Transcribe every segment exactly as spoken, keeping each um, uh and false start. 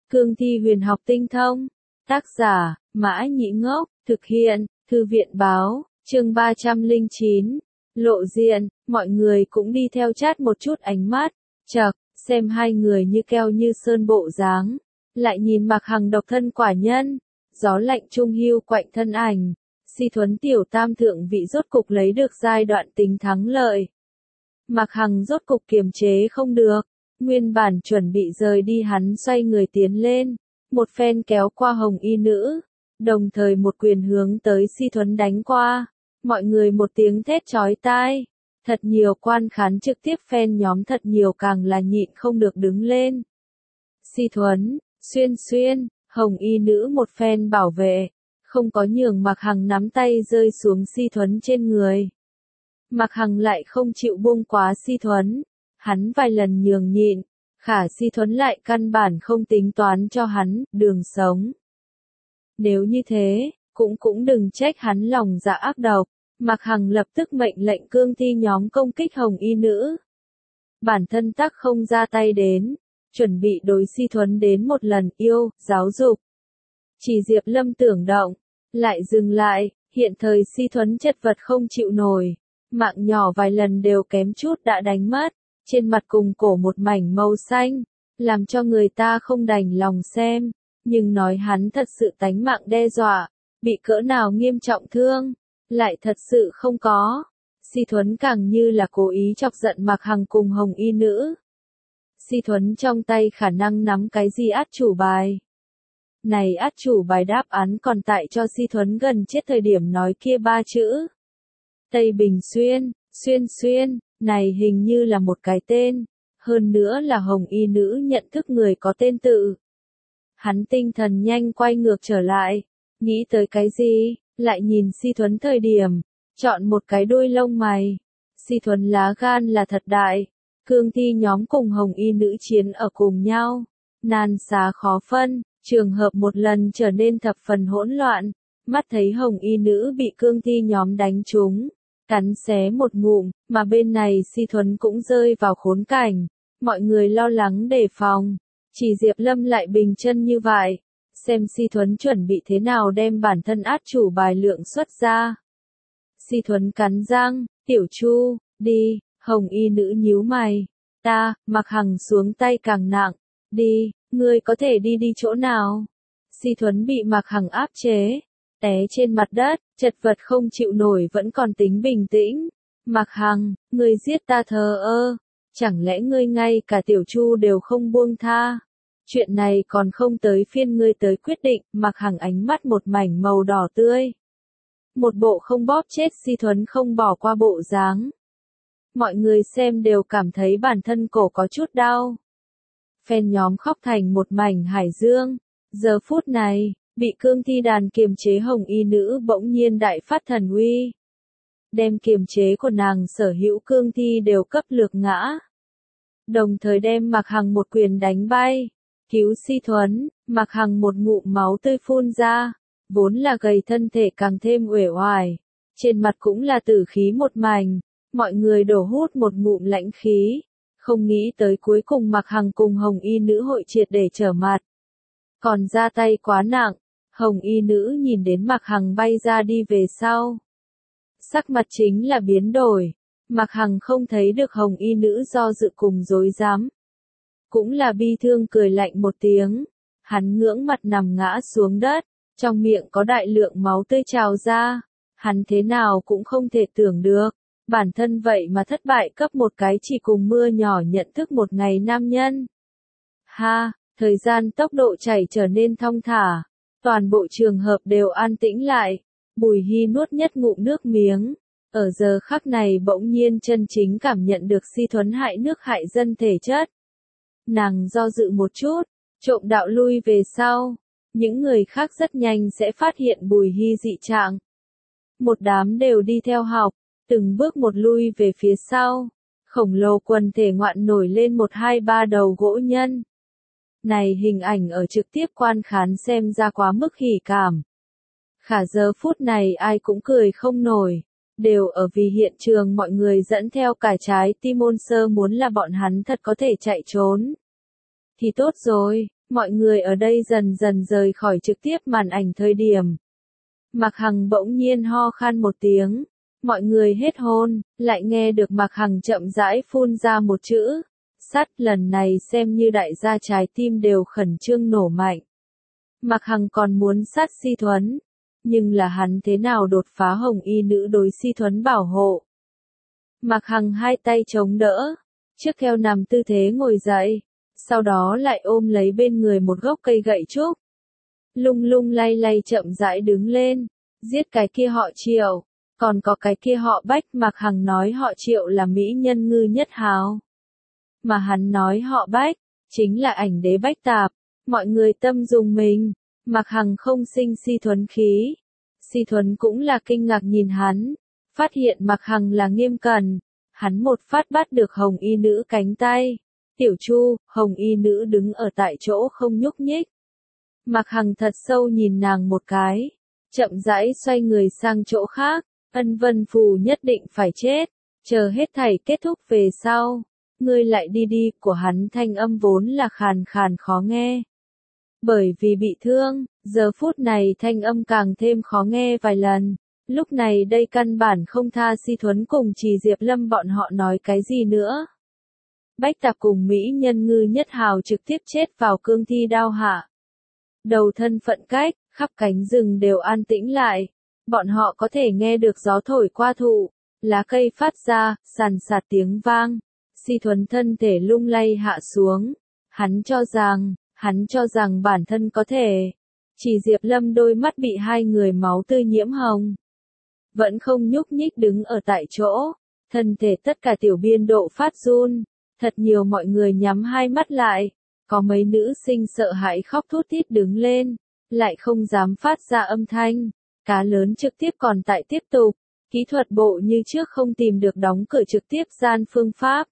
Cương thi huyền học tinh thông. Tác giả, Mã Nhĩ Ngốc, thực hiện, Thư viện báo, chương ba trăm lẻ chín. Lộ diện, mọi người cũng đi theo chát một chút ánh mắt, chậc, xem hai người như keo như sơn bộ dáng, lại nhìn Mạc Hằng độc thân quả nhân, gió lạnh trung hưu quạnh thân ảnh, Si Thuấn tiểu tam thượng vị rốt cục lấy được giai đoạn tính thắng lợi. Mạc Hằng rốt cục kiềm chế không được, nguyên bản chuẩn bị rời đi hắn xoay người tiến lên, một phen kéo qua hồng y nữ, đồng thời một quyền hướng tới Si Thuấn đánh qua, mọi người một tiếng thét chói tai, thật nhiều quan khán trực tiếp phen nhóm thật nhiều càng là nhịn không được đứng lên. Si Thuấn, xuyên xuyên, hồng y nữ một phen bảo vệ, không có nhường Mạc Hằng nắm tay rơi xuống Si Thuấn trên người. Mạc Hằng lại không chịu buông quá Si Thuấn, hắn vài lần nhường nhịn, khả Si Thuấn lại căn bản không tính toán cho hắn đường sống. Nếu như thế, cũng cũng đừng trách hắn lòng dạ ác độc. Mạc Hằng lập tức mệnh lệnh cương thi nhóm công kích hồng y nữ. Bản thân tắc không ra tay đến, chuẩn bị đối Si Thuấn đến một lần yêu, giáo dục. Chỉ Diệp Lâm tưởng động, lại dừng lại, hiện thời Si Thuấn chất vật không chịu nổi, mạng nhỏ vài lần đều kém chút đã đánh mất, trên mặt cùng cổ một mảnh màu xanh, làm cho người ta không đành lòng xem, nhưng nói hắn thật sự tánh mạng đe dọa, bị cỡ nào nghiêm trọng thương, lại thật sự không có. Si Thuấn càng như là cố ý chọc giận Mạc Hằng cùng hồng y nữ. Si Thuấn trong tay khả năng nắm cái gì át chủ bài. Này át chủ bài đáp án còn tại cho Si Thuấn gần chết thời điểm nói kia ba chữ. Tây Bình Xuyên, xuyên xuyên, này hình như là một cái tên, hơn nữa là hồng y nữ nhận thức người có tên tự. Hắn tinh thần nhanh quay ngược trở lại, nghĩ tới cái gì, lại nhìn Si Thuấn thời điểm, chọn một cái đuôi lông mày. Si Thuấn lá gan là thật đại, cương thi nhóm cùng hồng y nữ chiến ở cùng nhau, nan xá khó phân, trường hợp một lần trở nên thập phần hỗn loạn, mắt thấy hồng y nữ bị cương thi nhóm đánh trúng, cắn xé một ngụm, mà bên này Si Thuấn cũng rơi vào khốn cảnh, mọi người lo lắng đề phòng, chỉ Diệp Lâm lại bình chân như vậy, xem Si Thuấn chuẩn bị thế nào đem bản thân át chủ bài lượng xuất ra. Si Thuấn cắn răng, tiểu Chu, đi, hồng y nữ nhíu mày, ta, Mạc Hằng xuống tay càng nặng, đi, ngươi có thể đi đi chỗ nào? Si Thuấn bị Mạc Hằng áp chế, té trên mặt đất, chật vật không chịu nổi vẫn còn tính bình tĩnh. Mạc Hằng, ngươi giết ta thờ ơ, chẳng lẽ ngươi ngay cả tiểu Chu đều không buông tha? Chuyện này còn không tới phiên ngươi tới quyết định. Mạc Hằng ánh mắt một mảnh màu đỏ tươi. Một bộ không bóp chết Si Thuấn không bỏ qua bộ dáng. Mọi người xem đều cảm thấy bản thân cổ có chút đau. Phen nhóm khóc thành một mảnh hải dương. Giờ phút này, bị cương thi đàn kiềm chế hồng y nữ bỗng nhiên đại phát thần uy. Đem kiềm chế của nàng sở hữu cương thi đều cấp lược ngã. Đồng thời đem Mạc Hằng một quyền đánh bay. Cứu Si Thuấn, Mạc Hằng một ngụm máu tươi phun ra, vốn là gầy thân thể càng thêm uể oải, trên mặt cũng là tử khí một mảnh, mọi người đổ hút một ngụm lãnh khí, không nghĩ tới cuối cùng Mạc Hằng cùng hồng y nữ hội triệt để trở mặt. Còn ra tay quá nặng, hồng y nữ nhìn đến Mạc Hằng bay ra đi về sau. Sắc mặt chính là biến đổi, Mạc Hằng không thấy được hồng y nữ do dự cùng dối dám. Cũng là bi thương cười lạnh một tiếng, hắn ngưỡng mặt nằm ngã xuống đất, trong miệng có đại lượng máu tươi trào ra, hắn thế nào cũng không thể tưởng được, bản thân vậy mà thất bại cấp một cái chỉ cùng mưa nhỏ nhận thức một ngày nam nhân. Ha, thời gian tốc độ chảy trở nên thong thả, toàn bộ trường hợp đều an tĩnh lại, Bùi Hy nuốt nhất ngụm nước miếng, ở giờ khắc này bỗng nhiên chân chính cảm nhận được Si Thuấn hại nước hại dân thể chất. Nàng do dự một chút, trộm đạo lui về sau, những người khác rất nhanh sẽ phát hiện Bùi Hy dị trạng. Một đám đều đi theo học, từng bước một lui về phía sau, khổng lồ quần thể ngoạn nổi lên một hai ba đầu gỗ nhân. Này hình ảnh ở trực tiếp quan khán xem ra quá mức hỉ cảm. Khả giờ phút này ai cũng cười không nổi, đều ở vì hiện trường mọi người dẫn theo cả trái tim ôn sơ muốn là bọn hắn thật có thể chạy trốn. Thì tốt rồi, Mọi người ở đây dần dần rời khỏi trực tiếp màn ảnh thời điểm. Mạc Hằng bỗng nhiên ho khan một tiếng. Mọi người hết hồn, lại nghe được Mạc Hằng chậm rãi phun ra một chữ. Sắt. Lần này xem như đại gia trái tim đều khẩn trương nổ mạnh. Mạc Hằng còn muốn sát Si Thuấn. Nhưng là hắn thế nào đột phá hồng y nữ đối Si Thuấn bảo hộ. Mạc Hằng hai tay chống đỡ. Trước theo nằm tư thế ngồi dậy. Sau đó lại ôm lấy bên người một gốc cây gậy trúc. Lung lung lay lay chậm rãi đứng lên. Giết cái kia họ Triệu. Còn có cái kia họ Bách. Mạc Hằng nói họ Triệu là mỹ nhân ngư nhất hào. Mà hắn nói họ Bách. Chính là ảnh đế Bách Tạp. Mọi người tâm dùng mình. Mạc Hằng không sinh Si Thuấn khí. Si Thuấn cũng là kinh ngạc nhìn hắn. Phát hiện Mạc Hằng là nghiêm cẩn. Hắn một phát bắt được hồng y nữ cánh tay. Tiểu Chu, hồng y nữ đứng ở tại chỗ không nhúc nhích. Mạc Hằng thật sâu nhìn nàng một cái. Chậm rãi xoay người sang chỗ khác. Ân Vân Phù nhất định phải chết. Chờ hết thảy kết thúc về sau. Ngươi lại đi đi, của hắn thanh âm vốn là khàn khàn khó nghe. Bởi vì bị thương, giờ phút này thanh âm càng thêm khó nghe vài lần. Lúc này đây căn bản không tha Si Thuấn cùng Trì Diệp Lâm bọn họ nói cái gì nữa. Bách Tạp cùng mỹ nhân ngư nhất hào trực tiếp chết vào cương thi đao hạ. Đầu thân phận cách, khắp cánh rừng đều an tĩnh lại. Bọn họ có thể nghe được gió thổi qua thụ, lá cây phát ra, sàn sạt tiếng vang. Si Thuấn thân thể lung lay hạ xuống. Hắn cho rằng, hắn cho rằng bản thân có thể. Chỉ Diệp Lâm đôi mắt bị hai người máu tươi nhiễm hồng. Vẫn không nhúc nhích đứng ở tại chỗ. Thân thể tất cả tiểu biên độ phát run. Thật nhiều mọi người nhắm hai mắt lại. Có mấy nữ sinh sợ hãi khóc thút thít đứng lên. Lại không dám phát ra âm thanh. Cá lớn trực tiếp còn tại tiếp tục. Kỹ thuật bộ như trước không tìm được đóng cửa trực tiếp gian phương pháp.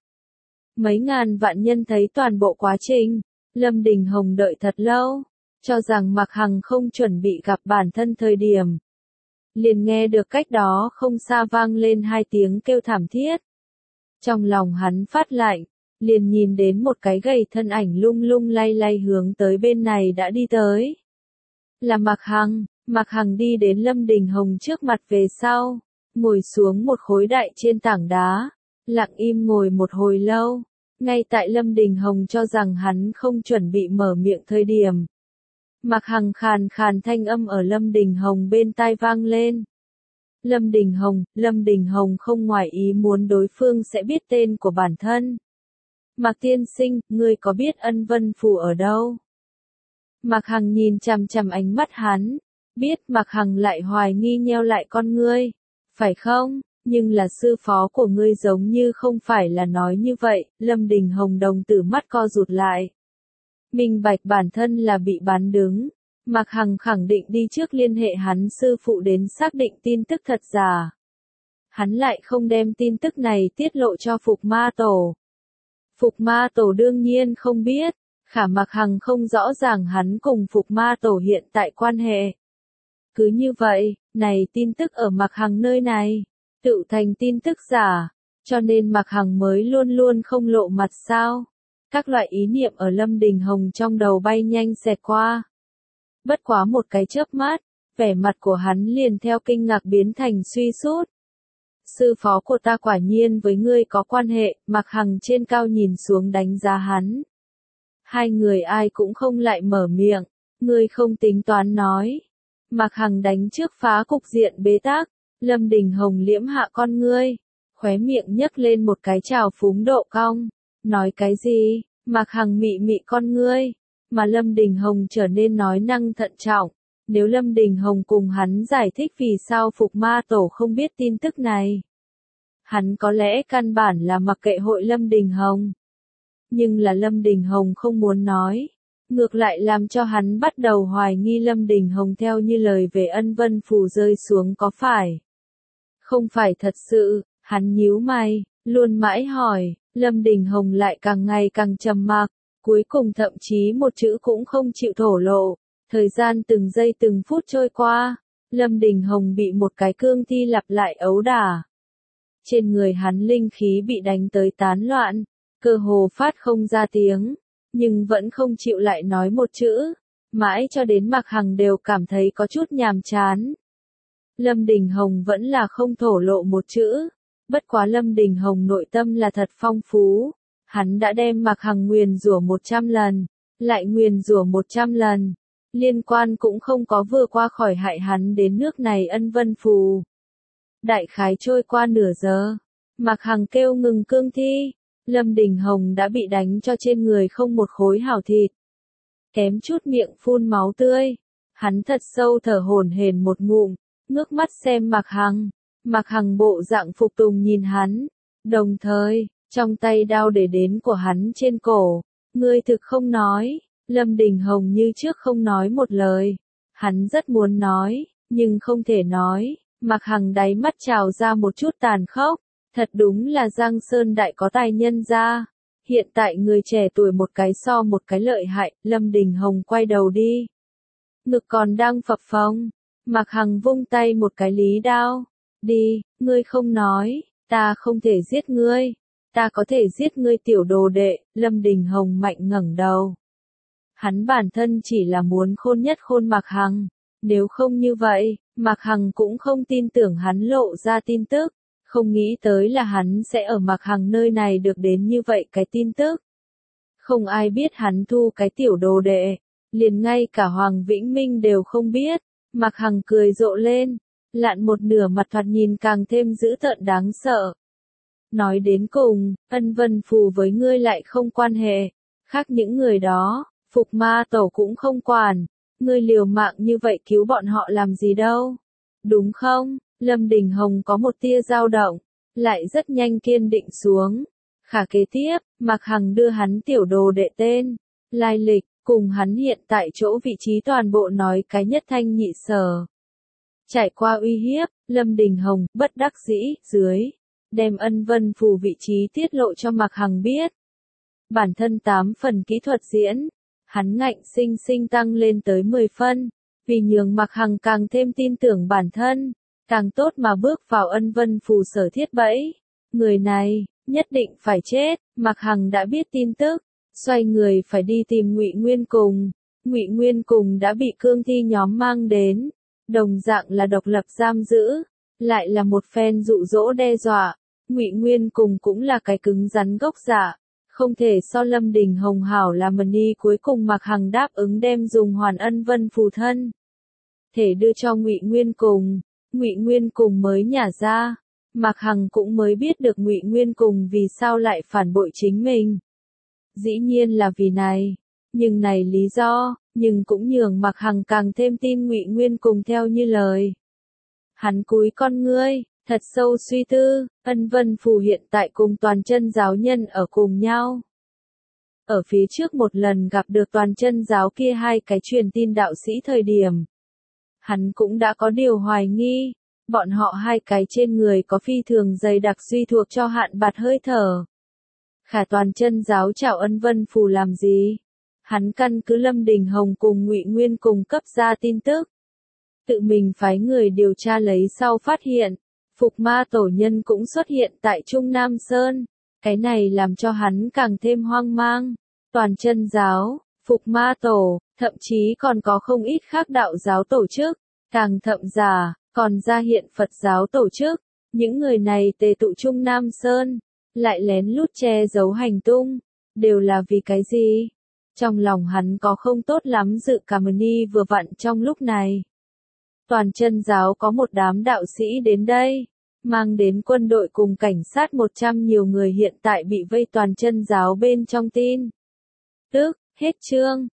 Mấy ngàn vạn nhân thấy toàn bộ quá trình. Lâm Đình Hồng đợi thật lâu. Cho rằng Mạc Hằng không chuẩn bị gặp bản thân thời điểm. Liền nghe được cách đó không xa vang lên hai tiếng kêu thảm thiết. Trong lòng hắn phát lạnh. Liền nhìn đến một cái gầy thân ảnh lung lung lay lay hướng tới bên này đã đi tới. Là Mạc Hằng. Mạc Hằng đi đến Lâm Đình Hồng trước mặt về sau. Ngồi xuống một khối đại trên tảng đá. Lặng im ngồi một hồi lâu. Ngay tại Lâm Đình Hồng cho rằng hắn không chuẩn bị mở miệng thời điểm. Mạc Hằng khàn khàn thanh âm ở Lâm Đình Hồng bên tai vang lên. Lâm Đình Hồng, Lâm Đình Hồng không ngoài ý muốn đối phương sẽ biết tên của bản thân. Mạc tiên sinh, ngươi có biết Ân Vân Phù ở đâu? Mạc Hằng nhìn chằm chằm ánh mắt hắn. Biết. Mạc Hằng lại hoài nghi nheo lại con ngươi. Phải không? Nhưng là sư phó của ngươi giống như không phải là nói như vậy. Lâm Đình Hồng đồng tử mắt co rụt lại. Minh bạch bản thân là bị bán đứng. Mạc Hằng khẳng định đi trước liên hệ hắn sư phụ đến xác định tin tức thật giả. Hắn lại không đem tin tức này tiết lộ cho Phục Ma Tổ. Phục Ma Tổ đương nhiên không biết. Khả Mạc Hằng không rõ ràng hắn cùng Phục Ma Tổ hiện tại quan hệ. Cứ như vậy, này tin tức ở Mạc Hằng nơi này. Tự thành tin tức giả. Cho nên Mạc Hằng mới luôn luôn không lộ mặt sao. Các loại ý niệm ở Lâm Đình Hồng trong đầu bay nhanh xẹt qua. Bất quá một cái chớp mắt, vẻ mặt của hắn liền theo kinh ngạc biến thành suy sút. Sư phó của ta quả nhiên với ngươi có quan hệ. Mạc Hằng trên cao nhìn xuống đánh giá hắn. Hai người ai cũng không lại mở miệng. Ngươi không tính toán nói. Mạc Hằng đánh trước phá cục diện bế tắc. Lâm Đình Hồng liễm hạ con ngươi. Khóe miệng nhấc lên một cái trào phúng độ cong. Nói cái gì? Mạc Hằng mị mị con ngươi. Mà Lâm Đình Hồng trở nên nói năng thận trọng. Nếu Lâm Đình Hồng cùng hắn giải thích vì sao Phục Ma Tổ không biết tin tức này. Hắn có lẽ căn bản là mặc kệ hội Lâm Đình Hồng. Nhưng là Lâm Đình Hồng không muốn nói. Ngược lại làm cho hắn bắt đầu hoài nghi Lâm Đình Hồng theo như lời về Ân Vân Phù rơi xuống có phải. Không phải thật sự, hắn nhíu mày, luôn mãi hỏi. Lâm Đình Hồng lại càng ngày càng trầm mặc. Cuối cùng thậm chí một chữ cũng không chịu thổ lộ. Thời gian từng giây từng phút trôi qua. Lâm Đình Hồng bị một cái cương thi lặp lại ấu đả. Trên người hắn linh khí bị đánh tới tán loạn. Cơ hồ phát không ra tiếng. nhưng vẫn không chịu lại nói một chữ, mãi cho đến Mạc Hằng đều cảm thấy có chút nhàm chán. Lâm Đình Hồng vẫn là không thổ lộ một chữ, bất quá Lâm Đình Hồng nội tâm là thật phong phú, hắn đã đem Mạc Hằng nguyền rủa một trăm lần, lại nguyền rủa một trăm lần, liên quan cũng không có vừa qua khỏi hại hắn đến nước này ân vân phù. Đại khái trôi qua nửa giờ, Mạc Hằng kêu ngừng cương thi, Lâm Đình Hồng đã bị đánh cho trên người không một khối hảo thịt, kém chút miệng phun máu tươi, hắn thật sâu thở hổn hển một ngụm, ngước mắt xem Mạc Hằng, Mạc Hằng bộ dạng phục tùng nhìn hắn, đồng thời, trong tay đao để đến của hắn trên cổ, ngươi thực không nói, Lâm Đình Hồng như trước không nói một lời, hắn rất muốn nói, nhưng không thể nói, Mạc Hằng đáy mắt trào ra một chút tàn khốc, thật đúng là Giang Sơn đại có tài nhân ra, hiện tại người trẻ tuổi một cái so một cái lợi hại, Lâm Đình Hồng quay đầu đi, ngực còn đang phập phồng, Mạc Hằng vung tay một cái lý đao, đi, ngươi không nói, ta không thể giết ngươi, ta có thể giết ngươi tiểu đồ đệ, Lâm Đình Hồng mạnh ngẩng đầu. Hắn bản thân chỉ là muốn khôn nhất khôn Mạc Hằng, nếu không như vậy, Mạc Hằng cũng không tin tưởng hắn lộ ra tin tức, không nghĩ tới là hắn sẽ ở Mạc Hằng nơi này được đến như vậy cái tin tức. Không ai biết hắn thu cái tiểu đồ đệ, liền ngay cả Hoàng Vĩnh Minh đều không biết, Mạc Hằng cười rộ lên, lạn một nửa mặt thoạt nhìn càng thêm dữ tợn đáng sợ. Nói đến cùng, ân vân phù với ngươi lại không quan hệ, khác những người đó, Phục Ma Tổ cũng không quản, ngươi liều mạng như vậy cứu bọn họ làm gì đâu, đúng không? Lâm Đình Hồng có một tia dao động, lại rất nhanh kiên định xuống. Khả kế tiếp, Mạc Hằng đưa hắn tiểu đồ đệ tên, lai lịch, cùng hắn hiện tại chỗ vị trí toàn bộ nói cái nhất thanh nhị sở. Trải qua uy hiếp, Lâm Đình Hồng, bất đắc dĩ, dưới, đem ân vân phù vị trí tiết lộ cho Mạc Hằng biết. Bản thân tám phần kỹ thuật diễn, hắn ngạnh sinh sinh tăng lên tới mười phân, vì nhường Mạc Hằng càng thêm tin tưởng bản thân, càng tốt mà bước vào ân vân phù sở thiết bẫy. Người này, nhất định phải chết, Mạc Hằng đã biết tin tức, xoay người phải đi tìm Ngụy Nguyên Cùng. Ngụy Nguyên Cùng đã bị cương thi nhóm mang đến, đồng dạng là độc lập giam giữ, lại là một phen dụ dỗ đe dọa. Ngụy Nguyên Cùng cũng là cái cứng rắn gốc dạ, không thể so Lâm Đình Hồng hảo là mần ni. Cuối cùng Mạc Hằng đáp ứng đem dùng hoàn ân vân phù thân thể đưa cho Ngụy Nguyên Cùng. Ngụy Nguyên Cùng mới nhả ra, Mạc Hằng cũng mới biết được Ngụy Nguyên Cùng vì sao lại phản bội chính mình. Dĩ nhiên là vì này, nhưng này lý do, nhưng cũng nhường Mạc Hằng càng thêm tin Ngụy Nguyên Cùng theo như lời. Hắn cúi con ngươi, thật sâu suy tư, ân vân phù hiện tại cùng toàn chân giáo nhân ở cùng nhau. Ở phía trước một lần gặp được toàn chân giáo kia hai cái truyền tin đạo sĩ thời điểm, hắn cũng đã có điều hoài nghi, bọn họ hai cái trên người có phi thường dày đặc suy thuộc cho hạn bạt hơi thở. Khả toàn chân giáo chào ân vân phù làm gì? Hắn căn cứ Lâm Đình Hồng cùng Ngụy Nguyên Cùng cấp ra tin tức, tự mình phái người điều tra lấy sau phát hiện, Phục Ma Tổ nhân cũng xuất hiện tại Trung Nam Sơn, cái này làm cho hắn càng thêm hoang mang. Toàn chân giáo, Phục Ma Tổ, thậm chí còn có không ít khác đạo giáo tổ chức, càng thậm giả, còn ra hiện Phật giáo tổ chức, những người này tề tụ Trung Nam Sơn, lại lén lút che giấu hành tung, đều là vì cái gì? Trong lòng hắn có không tốt lắm dự cảm ni vừa vặn trong lúc này. Toàn chân giáo có một đám đạo sĩ đến đây, mang đến quân đội cùng cảnh sát một trăm nhiều người hiện tại bị vây toàn chân giáo bên trong tin. Tức, hết chương.